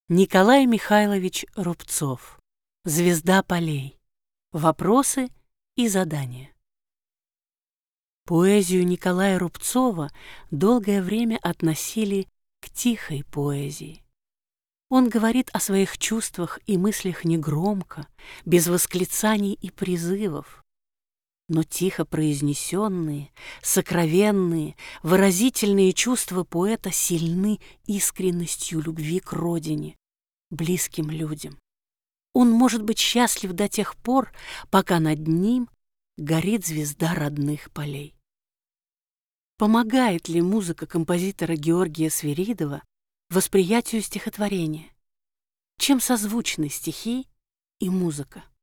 Николай Михайлович Рубцов. Звезда полей. Вопросы и задания. Поэзию Николая Рубцова долгое время относили к тихой поэзии. Он говорит о своих чувствах и мыслях негромко, без восклицаний и призывов. Но тихо произнесенные, сокровенные, выразительные чувства поэта сильны искренностью любви к родине, близким людям. Он может быть счастлив до тех пор, пока над ним горит звезда родных полей. Помогает ли музыка композитора Георгия Свиридова восприятию стихотворения? Чем созвучны стихи и музыка?